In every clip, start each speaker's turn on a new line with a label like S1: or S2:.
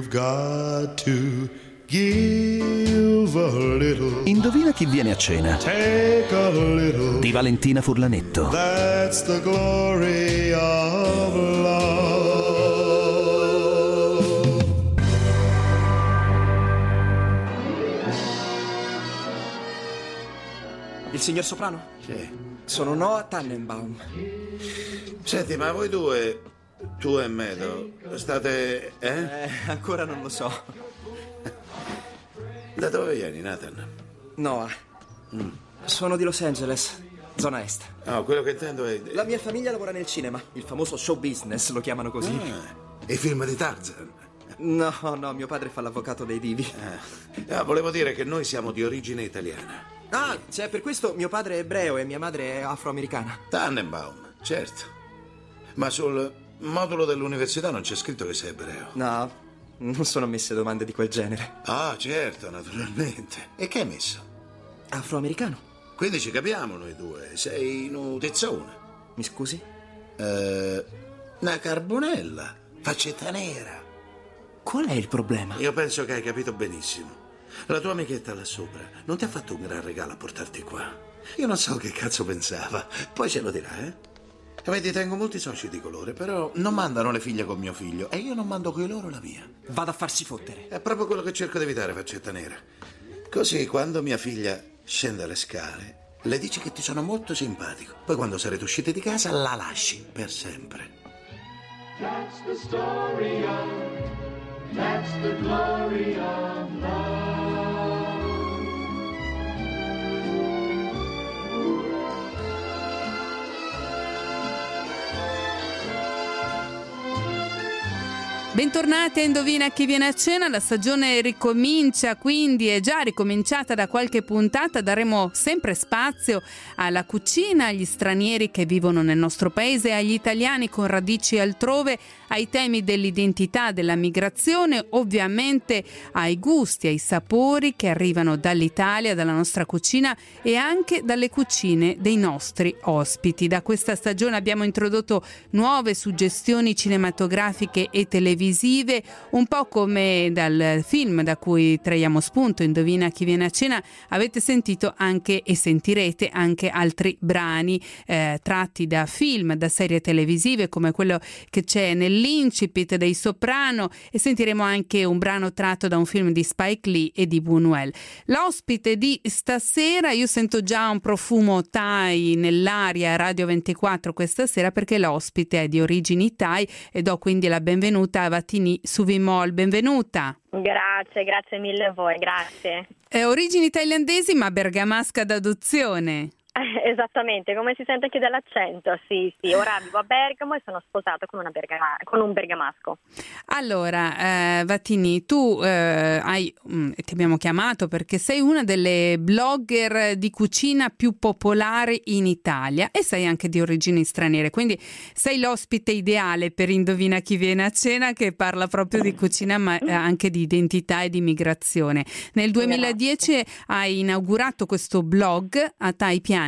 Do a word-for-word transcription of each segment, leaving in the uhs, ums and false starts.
S1: You've got to give a little.
S2: Indovina chi viene a cena.
S1: Take a little.
S2: Di Valentina Furlanetto.
S1: That's the glory of love.
S3: Il signor Soprano?
S4: Sì.
S3: Sono Noah Tannenbaum.
S4: Senti, ma voi due, tu e Meadow, state... eh?
S3: Eh, ancora non lo so.
S4: Da dove vieni, Nathan?
S3: Noah.
S4: Mm.
S3: Sono di Los Angeles, zona est.
S4: No, quello che intendo è...
S3: La mia famiglia lavora nel cinema, il famoso show business, lo chiamano così.
S4: Ah, i film di Tarzan.
S3: No, no, mio padre fa l'avvocato dei divi.
S4: Ah. Ah, volevo dire che noi siamo di origine italiana.
S3: Ah, cioè per questo mio padre è ebreo e mia madre è afroamericana.
S4: Tannenbaum, certo. Ma sul modulo dell'università non c'è scritto che sei ebreo.
S3: No, non sono messe domande di quel genere.
S4: Ah, certo, naturalmente. E che hai messo?
S3: Afroamericano.
S4: Quindi ci capiamo noi due. Sei nutrizione.
S3: Mi scusi?
S4: Eh, una carbonella, faccetta nera.
S3: Qual è il problema?
S4: Io penso che hai capito benissimo. La tua amichetta là sopra non ti ha fatto un gran regalo a portarti qua. Io non so che cazzo pensava. Poi ce lo dirà, eh? Vedi, tengo molti soci di colore, però non mandano le figlie con mio figlio e io non mando coi loro la mia.
S3: Vado a farsi fottere.
S4: È proprio quello che cerco di evitare, faccetta nera. Così quando mia figlia scende le scale, le dici che ti sono molto simpatico. Poi quando sarete usciti di casa la lasci per sempre.
S5: That's the story of, that's the glory of love.
S6: Bentornati a Indovina chi viene a cena, la stagione ricomincia, quindi è già ricominciata da qualche puntata, daremo sempre spazio alla cucina, agli stranieri che vivono nel nostro paese, agli italiani con radici altrove, ai temi dell'identità, della migrazione, ovviamente ai gusti, ai sapori che arrivano dall'Italia, dalla nostra cucina e anche dalle cucine dei nostri ospiti. Da questa stagione abbiamo introdotto nuove suggestioni cinematografiche e televisive, un po' come dal film da cui traiamo spunto, Indovina chi viene a cena. Avete sentito anche e sentirete anche altri brani eh, tratti da film, da serie televisive come quello che c'è nell'incipit dei Soprano, e sentiremo anche un brano tratto da un film di Spike Lee e di Buñuel. L'ospite di stasera, io sento già un profumo Thai nell'aria Radio ventiquattro questa sera, perché l'ospite è di origini Thai e do quindi la benvenuta a Vatini Suvimol. Benvenuta.
S7: Grazie, grazie mille a voi, grazie.
S6: È origini thailandesi ma bergamasca d'adozione.
S7: Eh, esattamente, come si sente anche dall'accento, sì, sì. Ora vivo a Bergamo e sono sposata con, una bergama- con un bergamasco.
S6: Allora, eh, Vatini, tu eh, hai, mh, ti abbiamo chiamato perché sei una delle blogger di cucina più popolari in Italia e sei anche di origini straniere, quindi sei l'ospite ideale per Indovina chi viene a cena, che parla proprio di cucina ma eh, anche di identità e di migrazione. Nel duemiladieci Grazie. Hai inaugurato questo blog a Thai Pianist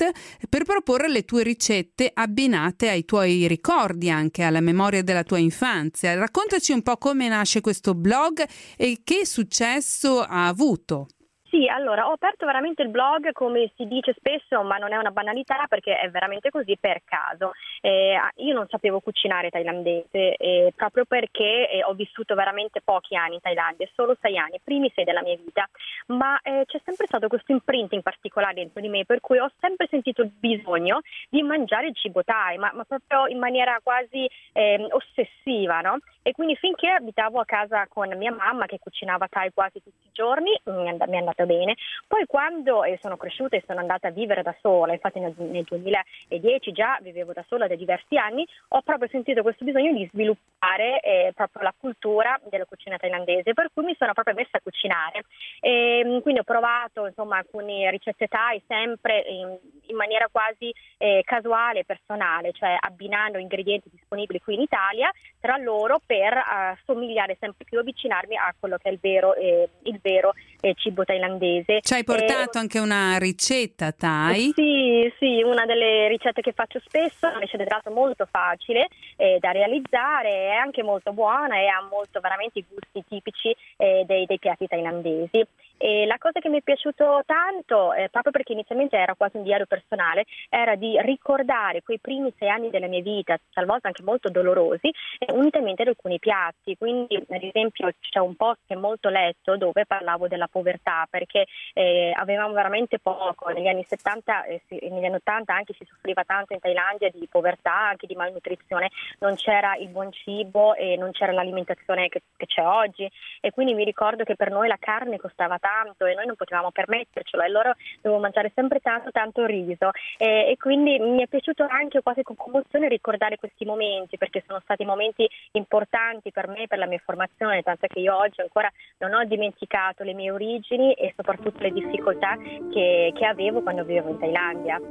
S6: per proporre le tue ricette abbinate ai tuoi ricordi, anche alla memoria della tua infanzia. Raccontaci un po' come nasce questo blog e che successo ha avuto.
S7: Sì, allora ho aperto veramente il blog, come si dice spesso, ma non è una banalità perché è veramente così, per caso. Eh, io non sapevo cucinare thailandese eh, proprio perché eh, ho vissuto veramente pochi anni in Thailandia, solo sei anni, i primi sei della mia vita, ma eh, c'è sempre stato questo imprinting particolare dentro di me, per cui ho sempre sentito il bisogno di mangiare il cibo Thai, ma, ma proprio in maniera quasi eh, ossessiva, no? E quindi finché abitavo a casa con mia mamma che cucinava Thai quasi tutti i giorni, mi è andata bene. Poi quando eh, sono cresciuta e sono andata a vivere da sola, infatti nel, nel duemiladieci già vivevo da sola da diversi anni, ho proprio sentito questo bisogno di sviluppare eh, proprio la cultura della cucina thailandese, per cui mi sono proprio messa a cucinare. E, quindi ho provato insomma alcune ricette Thai sempre in, in maniera quasi eh, casuale e personale, cioè abbinando ingredienti disponibili qui in Italia tra loro per uh, somigliare sempre più, avvicinarmi a quello che è il vero, eh, il vero eh, cibo thailandese. thailandese.
S6: Ci hai portato
S7: E...
S6: anche una ricetta Thai?
S7: Sì, sì, una delle ricette che faccio spesso, una ricetta tra l'altro molto facile eh, da realizzare, è anche molto buona e ha molto veramente i gusti tipici eh, dei, dei piatti thailandesi. E la cosa che mi è piaciuto tanto, eh, proprio perché inizialmente era quasi un diario personale, era di ricordare quei primi sei anni della mia vita, talvolta anche molto dolorosi, eh, unitamente ad alcuni piatti. Quindi, ad esempio, c'è un post che è molto letto dove parlavo della povertà, perché eh, avevamo veramente poco. Negli anni settanta e eh, negli anni ottanta anche si soffriva tanto in Thailandia di povertà, anche di malnutrizione, non c'era il buon cibo e non c'era l'alimentazione che, che c'è oggi, e quindi mi ricordo che per noi la carne costava tanto e noi non potevamo permettercelo, e loro dovevano mangiare sempre tanto tanto riso, e, e quindi mi è piaciuto anche quasi con commozione ricordare questi momenti, perché sono stati momenti importanti per me, per la mia formazione, tanto che io oggi ancora non ho dimenticato le mie origini e soprattutto le difficoltà che, che avevo quando vivevo in Thailandia.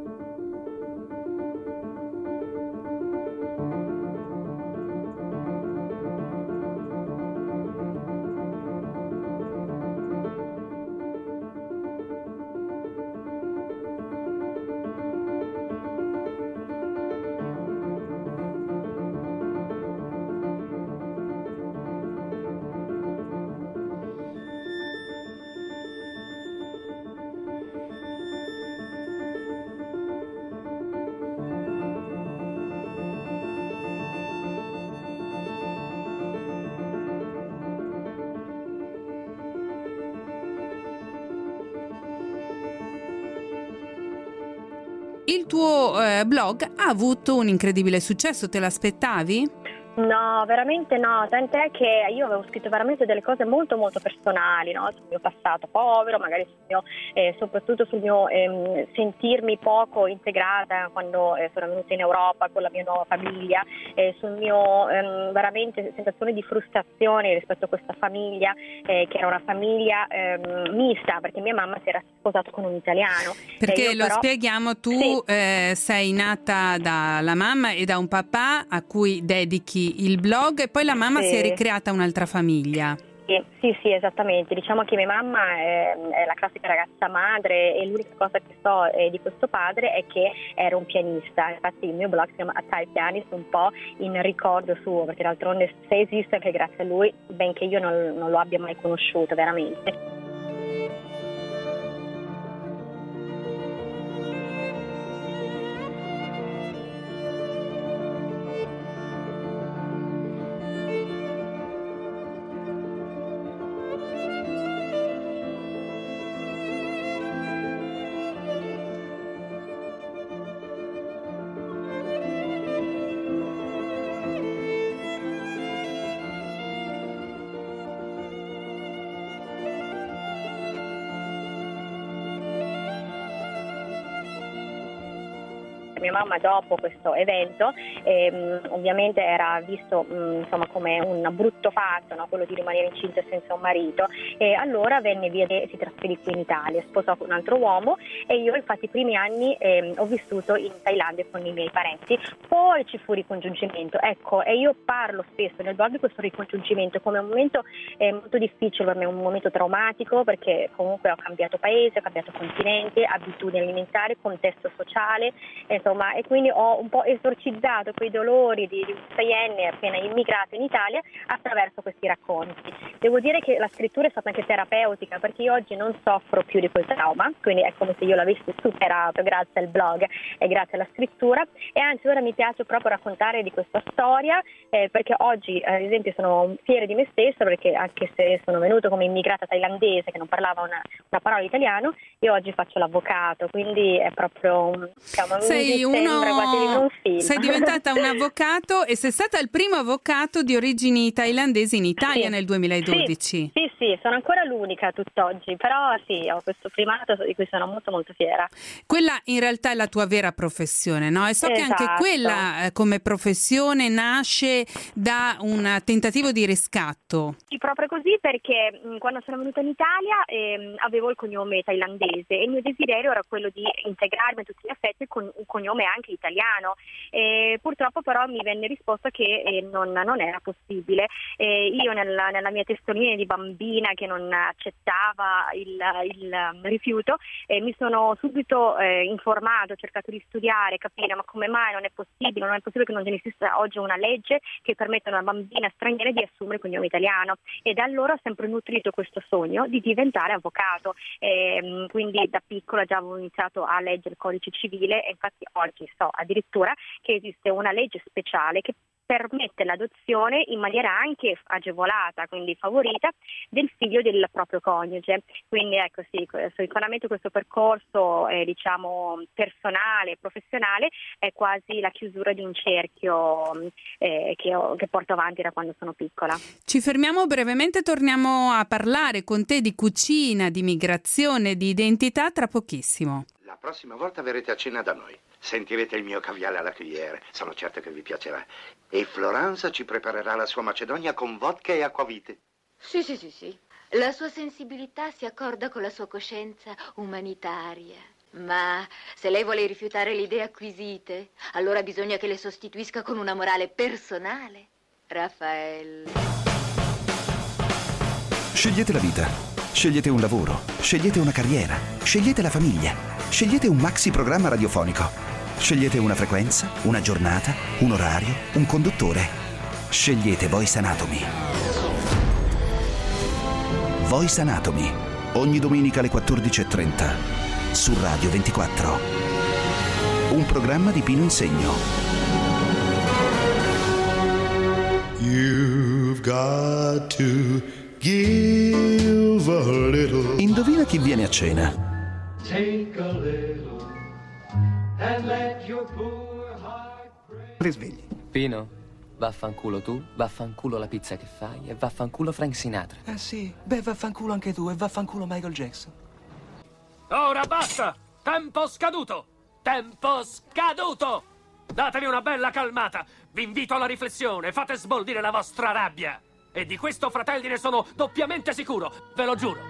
S6: Il tuo eh, blog ha avuto un incredibile successo, te l'aspettavi?
S7: No, veramente no, tant'è che io avevo scritto veramente delle cose molto molto personali, no? Sul mio passato povero, magari sul mio, eh, soprattutto sul mio ehm, sentirmi poco integrata quando eh, sono venuta in Europa con la mia nuova famiglia, eh, sul mio ehm, veramente sensazione di frustrazione rispetto a questa famiglia, eh, che era una famiglia ehm, mista, perché mia mamma si era sposata con un italiano.
S6: Perché
S7: io
S6: lo
S7: però...
S6: spieghiamo, tu
S7: sì.
S6: eh, sei nata dalla mamma e da un papà a cui dedichi il blog, e poi la mamma
S7: sì.
S6: si è ricreata un'altra famiglia.
S7: Sì, sì, esattamente. Diciamo che mia mamma è, è la classica ragazza madre, e l'unica cosa che so eh, di questo padre è che era un pianista. Infatti il mio blog si chiama A Thai Pianist, un po' in ricordo suo, perché d'altronde se esiste anche grazie a lui, benché io non, non lo abbia mai conosciuto veramente. Mia mamma dopo questo evento ehm, ovviamente era visto mh, insomma come un brutto fatto, no? Quello di rimanere incinta senza un marito, e allora venne via e si trasferì qui in Italia, sposò con un altro uomo, e io infatti i primi anni ehm, ho vissuto in Thailandia con i miei parenti. Poi ci fu ricongiungimento, ecco, e io parlo spesso nel blog di questo ricongiungimento come un momento eh, molto difficile per me, un momento traumatico, perché comunque ho cambiato paese, ho cambiato continente, abitudini alimentari, contesto sociale, insomma, e quindi ho un po' esorcizzato quei dolori di seienne appena immigrato in Italia attraverso questi racconti. Devo dire che la scrittura è stata anche terapeutica, perché io oggi non soffro più di quel trauma, quindi è come se io l'avessi superato grazie al blog e grazie alla scrittura, e anzi ora mi piace proprio raccontare di questa storia, eh, perché oggi ad esempio sono fiera di me stessa, perché anche se sono venuta come immigrata thailandese che non parlava una, una parola italiano, io oggi faccio l'avvocato, quindi è proprio un, diciamo,
S6: sei
S7: mi sembra quasi di un film.
S6: Sei diventata un avvocato e sei stata il primo avvocato di origini thailandesi in Italia,
S7: sì.
S6: nel duemiladodici.
S7: Sì, sì, sì, sono ancora l'unica tutt'oggi, però sì, ho questo primato di cui sono molto molto fiera.
S6: Quella in realtà è la tua vera professione, no? E so
S7: esatto.
S6: che anche quella eh, come professione nasce da un tentativo di riscatto.
S7: Sì, proprio così, perché mh, quando sono venuta in Italia ehm, avevo il cognome thailandese e il mio desiderio era quello di integrarmi a tutti gli effetti con un cognome anche italiano. E purtroppo però mi venne risposto che eh, non, non era possibile. E io nella, nella mia testolina di bambina bambina che non accettava il, il rifiuto e mi sono subito eh, informato, ho cercato di studiare, capire ma come mai non è possibile, non è possibile che non esista oggi una legge che permetta a una bambina straniera di assumere il cognome italiano, e da allora ho sempre nutrito questo sogno di diventare avvocato, e, quindi da piccola già avevo iniziato a leggere il codice civile e infatti oggi so addirittura che esiste una legge speciale che permette l'adozione in maniera anche agevolata, quindi favorita, del figlio del proprio coniuge. Quindi ecco sì, sicuramente questo percorso eh, diciamo personale, professionale è quasi la chiusura di un cerchio eh, che, ho, che porto avanti da quando sono piccola.
S6: Ci fermiamo brevemente, torniamo a parlare con te di cucina, di migrazione, di identità tra pochissimo.
S8: La prossima volta verrete a cena da noi. Sentirete il mio caviale alla cuillere, sono certo che vi piacerà. E Florence ci preparerà la sua macedonia con vodka e acquavite.
S9: Sì, sì, sì, sì. La sua sensibilità si accorda con la sua coscienza umanitaria. Ma se lei vuole rifiutare le idee acquisite, allora bisogna che le sostituisca con una morale personale. Raffaele.
S2: Scegliete la vita, scegliete un lavoro, scegliete una carriera, scegliete la famiglia, scegliete un maxi programma radiofonico. Scegliete una frequenza, una giornata, un orario, un conduttore. Scegliete Voice Anatomy. Voice Anatomy, ogni domenica alle quattordici e trenta, su Radio ventiquattro. Un programma di Pino Insegno.
S1: You've got to give a little.
S2: Indovina chi viene a cena.
S5: Take a little and let your poor heart break.
S10: Risvegli.
S11: Pino, vaffanculo tu, vaffanculo la pizza che fai e vaffanculo Frank Sinatra.
S10: Eh sì, beh vaffanculo anche tu e vaffanculo Michael Jackson.
S12: Ora basta! Tempo scaduto! Tempo scaduto! Datevi una bella calmata! Vi invito alla riflessione, fate sboldire la vostra rabbia! E di questo, fratelli, ne sono doppiamente sicuro, ve lo giuro!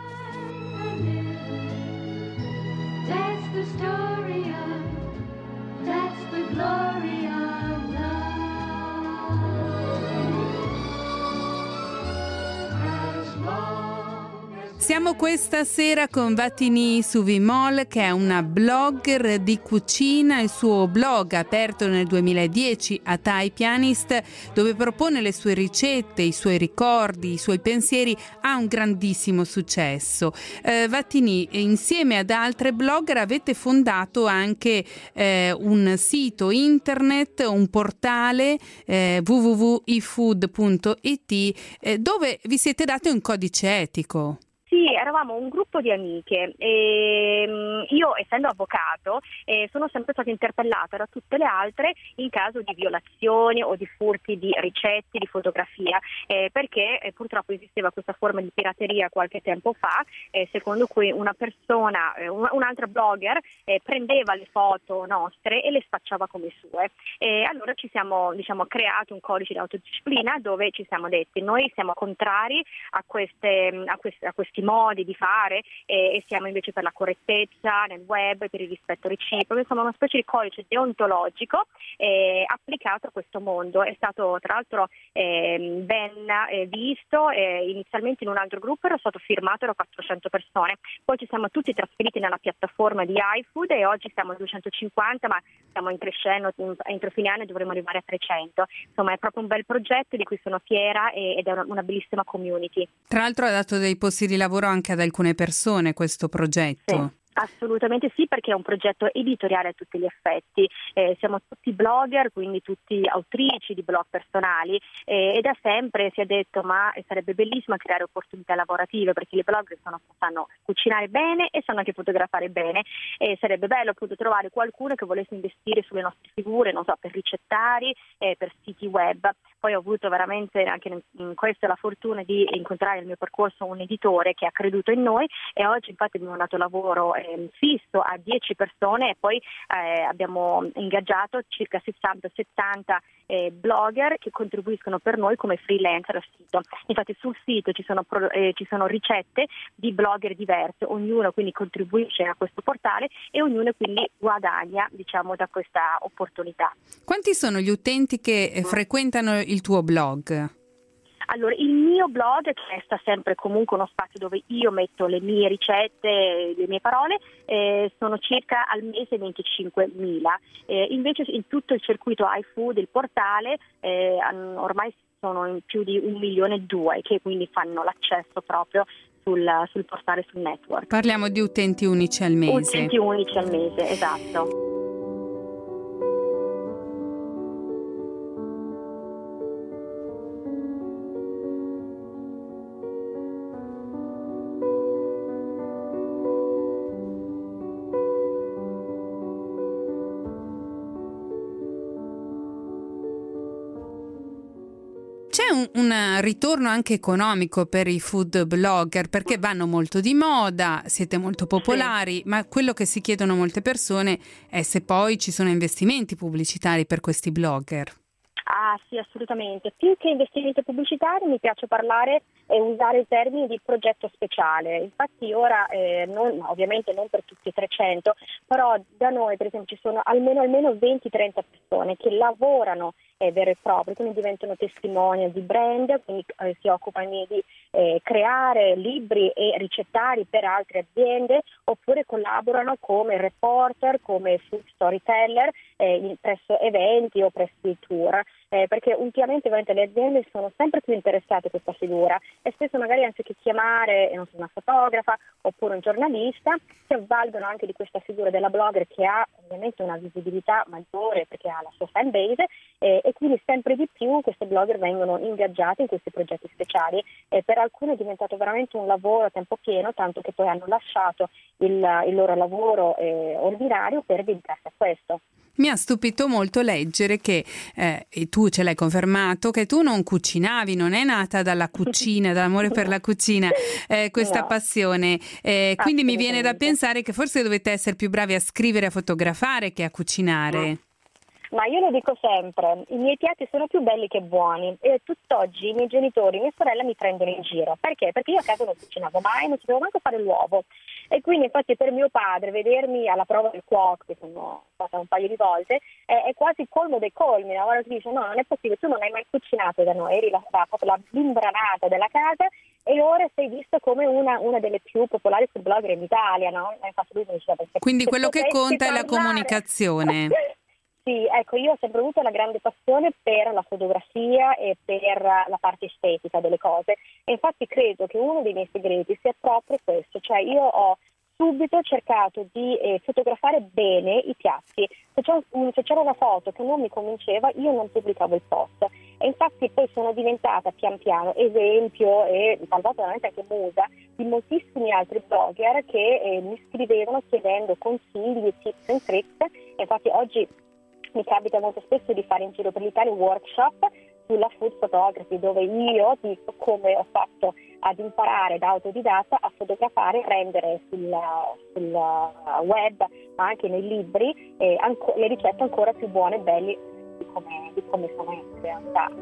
S5: That's the story of, that's the glory of love. As long as
S6: Siamo questa sera con Vatini Suvimol, che è una blogger di cucina. Il suo blog, aperto nel duemiladieci a Thai Pianist, dove propone le sue ricette, i suoi ricordi, i suoi pensieri, ha un grandissimo successo. Eh, Vatini, insieme ad altre blogger avete fondato anche eh, un sito internet, un portale eh, w w w punto i food punto i t eh, dove vi siete date un codice etico.
S7: Sì, eravamo un gruppo di amiche e io, essendo avvocato, eh, sono sempre stata interpellata da tutte le altre in caso di violazioni o di furti di ricette, di fotografia, eh, perché eh, purtroppo esisteva questa forma di pirateria qualche tempo fa, eh, secondo cui una persona, eh, un, un'altra blogger eh, prendeva le foto nostre e le spacciava come sue. E allora ci siamo, diciamo, creato un codice di autodisciplina dove ci siamo detti: noi siamo contrari a queste, a queste, a questi modi di fare e, e siamo invece per la correttezza nel web, per il rispetto reciproco. Insomma, una specie di codice deontologico eh, applicato a questo mondo. È stato tra l'altro eh, ben eh, visto, eh, inizialmente in un altro gruppo era stato firmato da quattrocento persone, poi ci siamo tutti trasferiti nella piattaforma di iFood e oggi siamo a duecentocinquanta, ma stiamo in crescendo, entro fine anno dovremo arrivare a trecento. Insomma, è proprio un bel progetto di cui sono fiera e, ed è una, una bellissima community.
S6: Tra l'altro ha dato dei posti di lavoro anche ad alcune persone questo progetto.
S7: Sì. Assolutamente sì, perché è un progetto editoriale a tutti gli effetti. Eh, siamo tutti blogger, quindi tutti autrici di blog personali eh, e da sempre si è detto ma sarebbe bellissimo creare opportunità lavorative, perché le blogger sono, sanno cucinare bene e sanno anche fotografare bene, e sarebbe bello appunto trovare qualcuno che volesse investire sulle nostre figure, non so, per ricettari, eh, per siti web. Poi ho avuto veramente anche in questo la fortuna di incontrare nel mio percorso un editore che ha creduto in noi e oggi infatti abbiamo dato lavoro eh, fisso a dieci persone e poi eh, abbiamo ingaggiato circa sessanta settanta eh, blogger che contribuiscono per noi come freelancer al sito. Infatti sul sito ci sono, pro, eh, ci sono ricette di blogger diverse, ognuno quindi contribuisce a questo portale e ognuno quindi guadagna, diciamo, da questa opportunità.
S6: Quanti sono gli utenti che eh, frequentano il tuo blog?
S7: Allora, il mio blog, che resta sempre comunque uno spazio dove io metto le mie ricette, le mie parole, eh, sono circa al mese venticinquemila. Eh, invece in tutto il circuito iFood, il portale, eh, ormai sono in più di un milione e due, che quindi fanno l'accesso proprio sul, sul portale, sul network.
S6: Parliamo di utenti unici al mese.
S7: Utenti unici al mese, esatto.
S6: C'è un, un ritorno anche economico per i food blogger, perché vanno molto di moda, siete molto popolari, sì. Ma quello che si chiedono molte persone è se poi ci sono investimenti pubblicitari per questi blogger.
S7: Ah sì, assolutamente. Più che investimenti pubblicitari mi piace parlare e usare i termini di progetto speciale. Infatti ora, eh, non, ovviamente non per tutti i trecento, però da noi per esempio ci sono almeno, almeno venti trenta persone che lavorano eh, vero e proprio, quindi diventano testimonial di brand, quindi eh, si occupano di eh, creare libri e ricettari per altre aziende, oppure collaborano come reporter, come food storyteller eh, presso eventi o presso i tour. Eh, perché ultimamente veramente le aziende sono sempre più interessate a questa figura e spesso magari anziché chiamare non so, una fotografa oppure un giornalista si avvalgono anche di questa figura della blogger, che ha ovviamente una visibilità maggiore perché ha la sua fan base eh, e quindi sempre di più queste blogger vengono ingaggiate in questi progetti speciali e per alcune è diventato veramente un lavoro a tempo pieno, tanto che poi hanno lasciato il, il loro lavoro eh, ordinario per dedicarsi a questo.
S6: Mi ha stupito molto leggere che, eh, e tu ce l'hai confermato, che tu non cucinavi, non è nata dalla cucina, dall'amore per la cucina, eh, questa
S7: no.
S6: passione. Eh, quindi mi viene da pensare che forse dovete essere più bravi a scrivere e a fotografare che a cucinare.
S7: No. Ma io lo dico sempre, i miei piatti sono più belli che buoni e tutt'oggi i miei genitori e mia sorella mi prendono in giro. Perché? Perché io a casa non cucinavo mai, non sapevo manco fare l'uovo. E quindi infatti per mio padre vedermi alla prova del cuoco, che sono stata un paio di volte, è, è quasi colmo dei colmi. Ora ti dice no, non è possibile, tu non hai mai cucinato da noi, eri la, la, proprio la bimbranata della casa e ora sei vista come una, una delle più popolari food blogger in Italia, no? Infatti lui mi diceva,
S6: quindi quello che conta è la comunicazione.
S7: Sì, ecco, io ho sempre avuto una grande passione per la fotografia e per la parte estetica delle cose e infatti credo che uno dei miei segreti sia proprio questo, cioè io ho subito cercato di eh, fotografare bene i piatti. Se, c'è un, se c'era una foto che non mi convinceva, io non pubblicavo il post e infatti poi sono diventata pian piano esempio e talvolta veramente anche musa di moltissimi altri blogger che eh, mi scrivevano chiedendo consigli, tips and tricks e infatti oggi mi capita molto spesso di fare in giro per l'Italia workshop sulla food photography, dove io dico come ho fatto ad imparare da autodidatta a fotografare e rendere sul, sul web, ma anche nei libri, eh, anco, le ricette ancora più buone e belle di come, di come sono in realtà.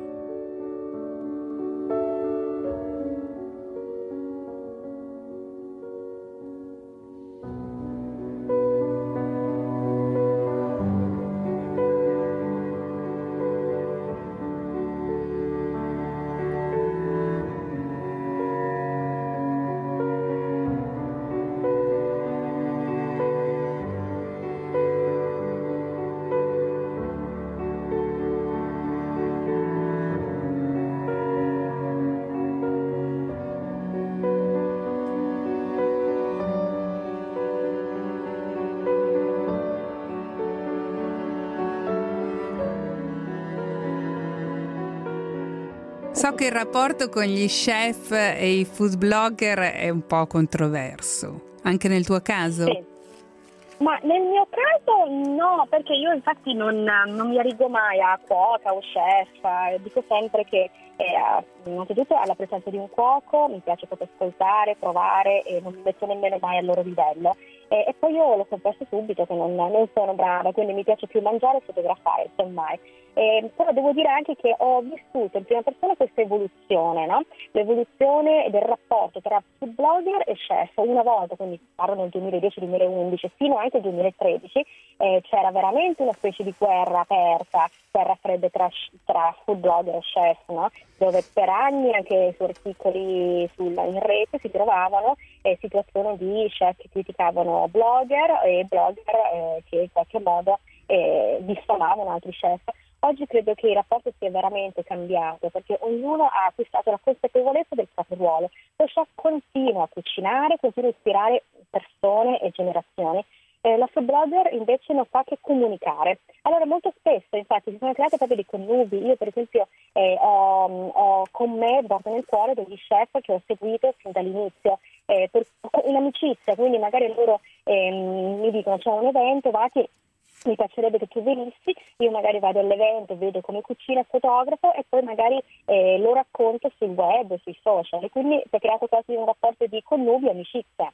S6: So che il rapporto con gli chef e i food blogger è un po' controverso, anche nel tuo caso?
S7: Sì. Ma nel mio caso no, perché io infatti non, non mi arrivo mai a cuoca o chef, dico sempre che eh, innanzitutto alla presenza di un cuoco mi piace proprio ascoltare, provare e non mi metto nemmeno mai al loro livello. E, e poi io lo confesso subito che non, non sono brava, quindi mi piace più mangiare e fotografare, semmai. Eh, però devo dire anche che ho vissuto in prima persona questa evoluzione, no? L'evoluzione del rapporto tra food blogger e chef. Una volta, quindi parlo nel duemiladieci duemilaundici, fino anche al duemilatredici, eh, c'era veramente una specie di guerra aperta, guerra fredda tra, tra food blogger e chef, no? Dove per anni, anche su articoli sulla, in rete si trovavano eh, situazioni di chef che criticavano blogger e blogger eh, che in qualche modo eh, diffamavano altri chef. Oggi credo che il rapporto sia veramente cambiato, perché ognuno ha acquistato la consapevolezza del proprio ruolo. Lo chef continua a cucinare, continua a ispirare persone e generazioni. Eh, la food blogger invece non fa che comunicare. Allora molto spesso infatti si sono create proprio dei connubi. Io per esempio eh, ho, ho con me, porto nel cuore, degli chef che ho seguito fin dall'inizio eh, per, in amicizia, quindi magari loro eh, mi dicono c'è un evento, va che mi piacerebbe che tu venissi, io magari vado all'evento, vedo come cucina, fotografo e poi magari eh, lo racconto sul web, sui social, e quindi si è creato quasi un rapporto di connubio, amicizia.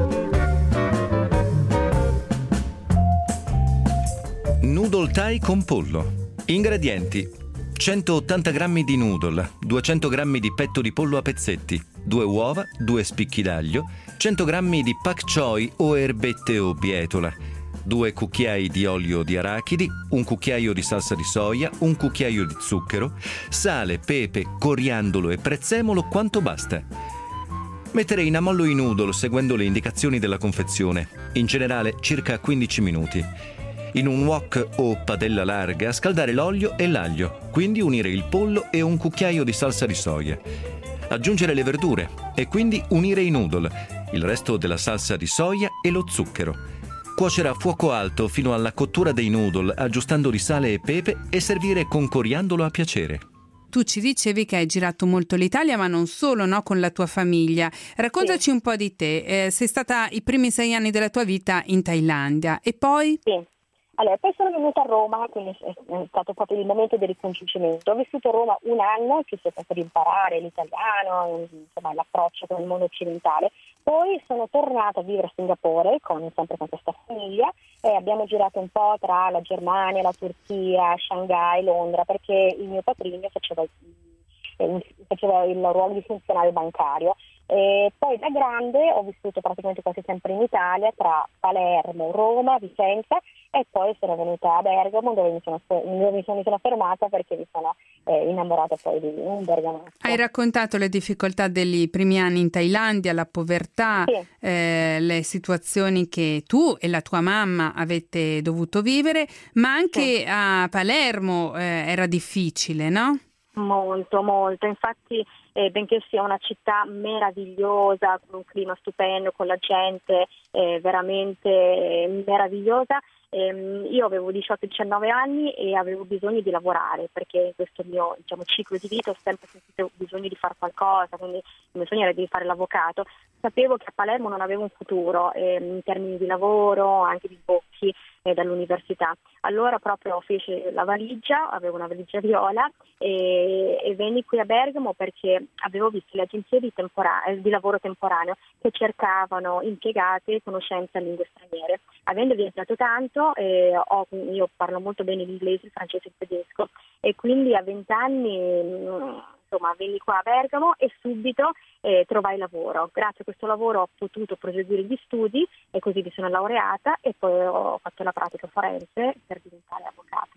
S13: Noodle Thai con pollo. Ingredienti: centottanta grammi di noodle, duecento grammi di petto di pollo a pezzetti, due uova, due spicchi d'aglio, cento grammi di pak choi o erbette o bietola, due cucchiai di olio di arachidi, un cucchiaio di salsa di soia, un cucchiaio di zucchero, sale, pepe, coriandolo e prezzemolo quanto basta. Mettere in ammollo i noodle seguendo le indicazioni della confezione, in generale circa quindici minuti. In un wok o padella larga scaldare l'olio e l'aglio, quindi unire il pollo e un cucchiaio di salsa di soia. Aggiungere le verdure e quindi unire i noodle, il resto della salsa di soia e lo zucchero. Cuocere a fuoco alto fino alla cottura dei noodle, aggiustando di sale e pepe, e servire con coriandolo a piacere.
S6: Tu ci dicevi che hai girato molto l'Italia, ma non solo, no? Con la tua famiglia. Raccontaci sì. un po' di te. Eh, sei stata i primi sei anni della tua vita in Thailandia e poi?
S7: Sì. Allora, poi sono venuta a Roma, quindi è stato proprio il momento del ricongiungimento. Ho vissuto a Roma un anno, che sia per imparare l'italiano, insomma l'approccio con il mondo occidentale. Poi sono tornata a vivere a Singapore, con, sempre con questa famiglia, e abbiamo girato un po' tra la Germania, la Turchia, Shanghai, Londra, perché il mio patrigno faceva, eh, faceva il ruolo di funzionario bancario. E poi da grande ho vissuto praticamente quasi sempre in Italia, tra Palermo, Roma, Vicenza, e poi sono venuta a Bergamo, dove mi sono, dove mi sono, mi sono fermata perché mi sono eh, innamorata poi di un bergamasco.
S6: Hai raccontato le difficoltà degli primi anni in Thailandia, la povertà, sì. eh, le situazioni che tu e la tua mamma avete dovuto vivere, ma anche sì. a Palermo eh, era difficile, no?
S7: Molto, molto. Infatti, eh, benché sia una città meravigliosa, con un clima stupendo, con la gente eh, veramente meravigliosa, ehm, io avevo diciotto diciannove anni e avevo bisogno di lavorare, perché in questo mio diciamo, ciclo di vita ho sempre sentito bisogno di fare qualcosa, quindi il mio sogno era di fare l'avvocato. Sapevo che a Palermo non avevo un futuro eh, in termini di lavoro, anche di sbocchi eh, dall'università. Allora proprio feci la valigia, avevo una valigia viola e, e venni qui a Bergamo perché avevo visto le agenzie di, tempora- di lavoro temporaneo che cercavano impiegati e conoscenze in lingue straniere. Avendo viaggiato tanto, eh, ho, io parlo molto bene l'inglese, il francese e il tedesco, e quindi a vent'anni insomma venni qua a Bergamo e subito eh, trovai lavoro. Grazie a questo lavoro ho potuto proseguire gli studi e così mi sono laureata e poi ho fatto la pratica forense per diventare avvocato.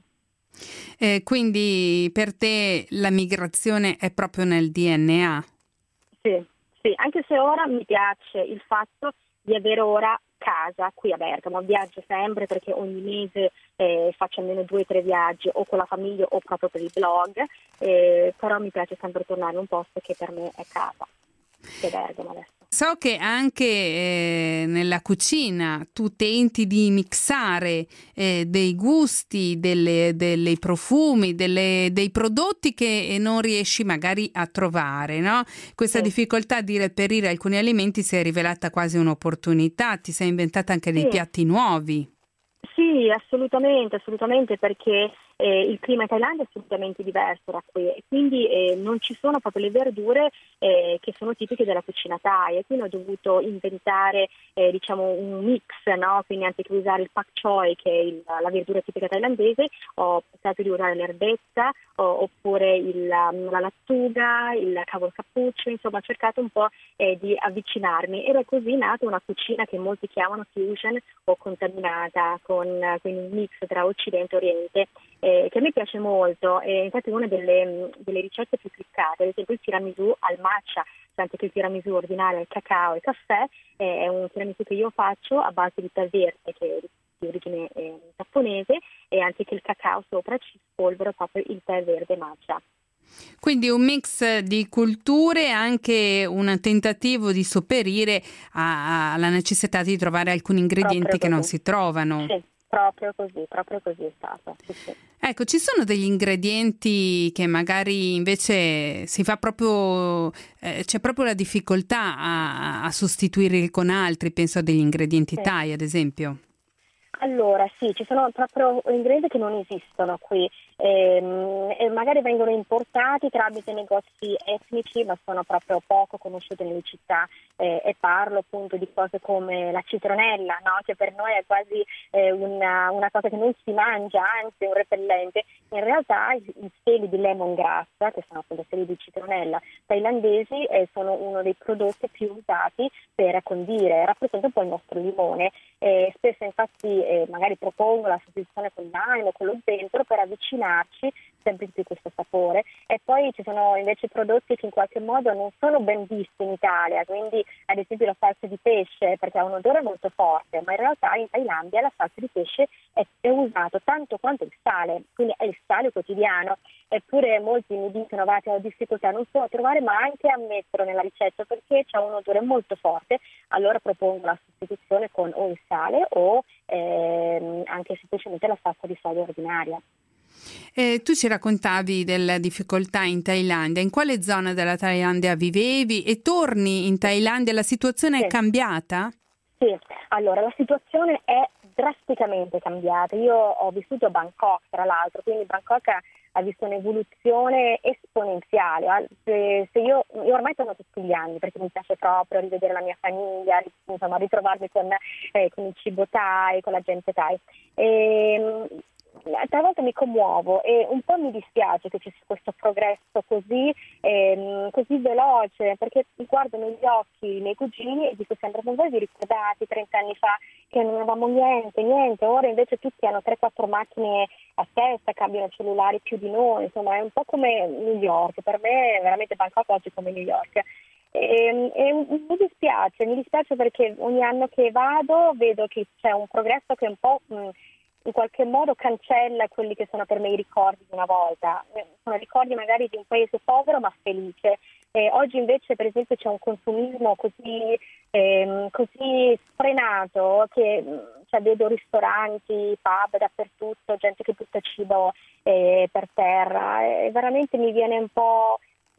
S6: Eh, quindi per te la migrazione è proprio nel D N A?
S7: Sì, sì, anche se ora mi piace il fatto di avere ora casa qui a Bergamo. Viaggio sempre perché ogni mese eh, faccio almeno due o tre viaggi o con la famiglia o proprio per il blog, eh, però mi piace sempre tornare in un posto che per me è casa, che è Bergamo adesso.
S6: So che anche eh, nella cucina tu tenti di mixare eh, dei gusti, delle, dei profumi, delle, dei prodotti che non riesci magari a trovare, no? Questa sì. difficoltà di reperire alcuni alimenti si è rivelata quasi un'opportunità, ti sei inventata anche dei sì. piatti nuovi.
S7: Sì, assolutamente, assolutamente, perché eh, il clima in Thailandia è assolutamente diverso da qui e quindi eh, non ci sono proprio le verdure eh, che sono tipiche della cucina thai, e quindi ho dovuto inventare eh, diciamo un mix, no? Quindi anziché usare il pak choi, che è il, la verdura tipica thailandese, ho pensato di usare l'erbetta o, oppure il, la lattuga, il cavolo cappuccio, insomma ho cercato un po' eh, di avvicinarmi ed è così nata una cucina che molti chiamano fusion o contaminata, con quindi un mix tra Occidente e Oriente. eh, che a me piace molto, e infatti una delle, delle ricette più cliccate, ad esempio il tiramisù al matcha, tanto che il tiramisù ordinario al cacao e caffè, eh, è un tiramisù che io faccio a base di tè verde, che è di origine eh, giapponese, e anche che il cacao sopra ci spolvero proprio il tè verde matcha.
S6: Quindi un mix di culture, anche un tentativo di sopperire a- alla necessità di trovare alcuni ingredienti
S7: Proprio
S6: che non
S7: così.
S6: si trovano.
S7: Sì, proprio così, proprio così è stato. Sì, sì.
S6: Ecco, ci sono degli ingredienti che magari invece si fa proprio, eh, c'è proprio la difficoltà a, a sostituirli con altri, penso a degli ingredienti
S7: Sì.
S6: Thai ad esempio.
S7: Allora sì, ci sono proprio ingredienti che non esistono qui, ehm, e magari vengono importati tramite negozi etnici, ma sono proprio poco conosciuti nelle città, eh, e parlo appunto di cose come la citronella, no? Che per noi è quasi eh, una, una cosa che non si mangia, anzi un repellente. In realtà i, i seli di lemongrass, che sono appunto seli di citronella thailandesi, eh, sono uno dei prodotti più usati per condire, rappresenta un po' il nostro limone. Eh, spesso infatti eh, magari propongo la sostituzione con l'aglio, con lo zenzero, per avvicinarci sempre di più questo sapore. E poi ci sono invece prodotti che in qualche modo non sono ben visti in Italia, quindi ad esempio la salsa di pesce, perché ha un odore molto forte, ma in realtà in Thailandia la salsa di pesce è, è usato tanto quanto il sale, quindi è il sale quotidiano. Eppure molti mi dicono che ho difficoltà non solo a trovare ma anche a metterlo nella ricetta perché c'è un odore molto forte. Allora propongo la sostituzione con o il sale o ehm, anche semplicemente la salsa di soia ordinaria.
S6: Eh, tu ci raccontavi della difficoltà in Thailandia, in quale zona della Thailandia vivevi e torni in Thailandia, la situazione
S7: Sì.
S6: è cambiata?
S7: Sì, allora la situazione è drasticamente cambiata. Io ho vissuto a Bangkok, tra l'altro, quindi Bangkok ha, ha visto un'evoluzione esponenziale. Se, se io, io ormai torno tutti gli anni perché mi piace proprio rivedere la mia famiglia, insomma, ritrovarmi con, eh, con il cibo Thai, con la gente Thai. E, talvolta mi commuovo e un po' mi dispiace che ci sia questo progresso così, ehm, così veloce, perché guardo negli occhi i miei cugini e dico sempre: ma voi vi ricordate trenta anni fa che non avevamo niente, niente, ora invece tutti hanno tre quattro macchine a testa, cambiano cellulari più di noi, insomma è un po' come New York, per me è veramente Bangkok oggi come New York. E, e mi dispiace, mi dispiace perché ogni anno che vado vedo che c'è un progresso che un po' mh, in qualche modo cancella quelli che sono per me i ricordi di una volta. Sono ricordi magari di un paese povero ma felice. E oggi invece per esempio c'è un consumismo così, ehm, così sfrenato che cioè, vedo ristoranti, pub dappertutto, gente che butta cibo eh, per terra e veramente mi viene un po'...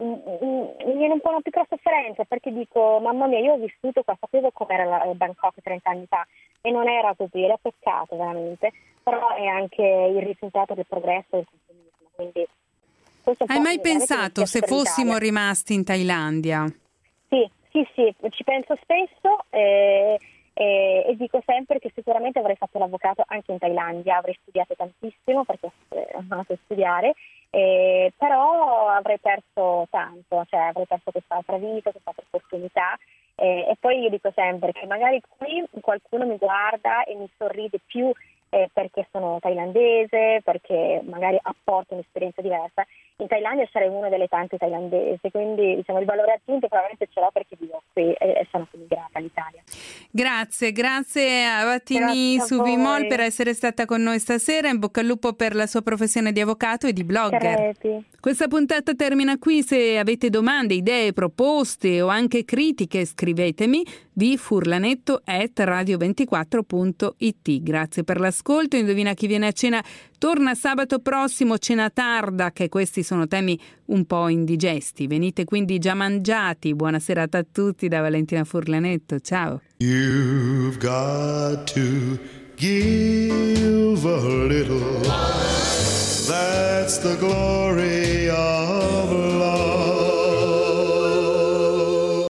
S7: mi viene un po' una piccola sofferenza perché dico: mamma mia, io ho vissuto qua, sapevo com'era la Bangkok trenta anni fa e non era così, era peccato veramente, però è anche il risultato del progresso del consumismo, quindi questo
S6: Hai mai pensato se fossimo rimasti in Thailandia?
S7: Sì, sì, sì, ci penso spesso e, e, e dico sempre che sicuramente avrei fatto l'avvocato anche in Thailandia, avrei studiato tantissimo perché ho amato a studiare. Eh, però avrei perso tanto, cioè avrei perso quest'altra vita, quest'altra opportunità eh, e poi io dico sempre che magari qui qualcuno mi guarda e mi sorride più eh, perché sono thailandese, perché magari apporto un'esperienza diversa. In Thailandia sarei una delle tante thailandesi, quindi diciamo il valore aggiunto probabilmente ce l'ho perché vivo qui e, e sono quindi grata all'Italia.
S6: Grazie, grazie a Vattini Subimol per essere stata con noi stasera, in bocca al lupo per la sua professione di avvocato e di blogger.
S7: Creti.
S6: Questa puntata termina qui, se avete domande, idee, proposte o anche critiche scrivetemi di furlanetto at radio ventiquattro punto it. Grazie per l'ascolto, Indovina chi viene a cena torna sabato prossimo, cena tarda, che questi sono temi un po' indigesti, venite quindi già mangiati. Buona serata a tutti da Valentina Furlanetto, ciao.
S1: You've got to give a little, that's the glory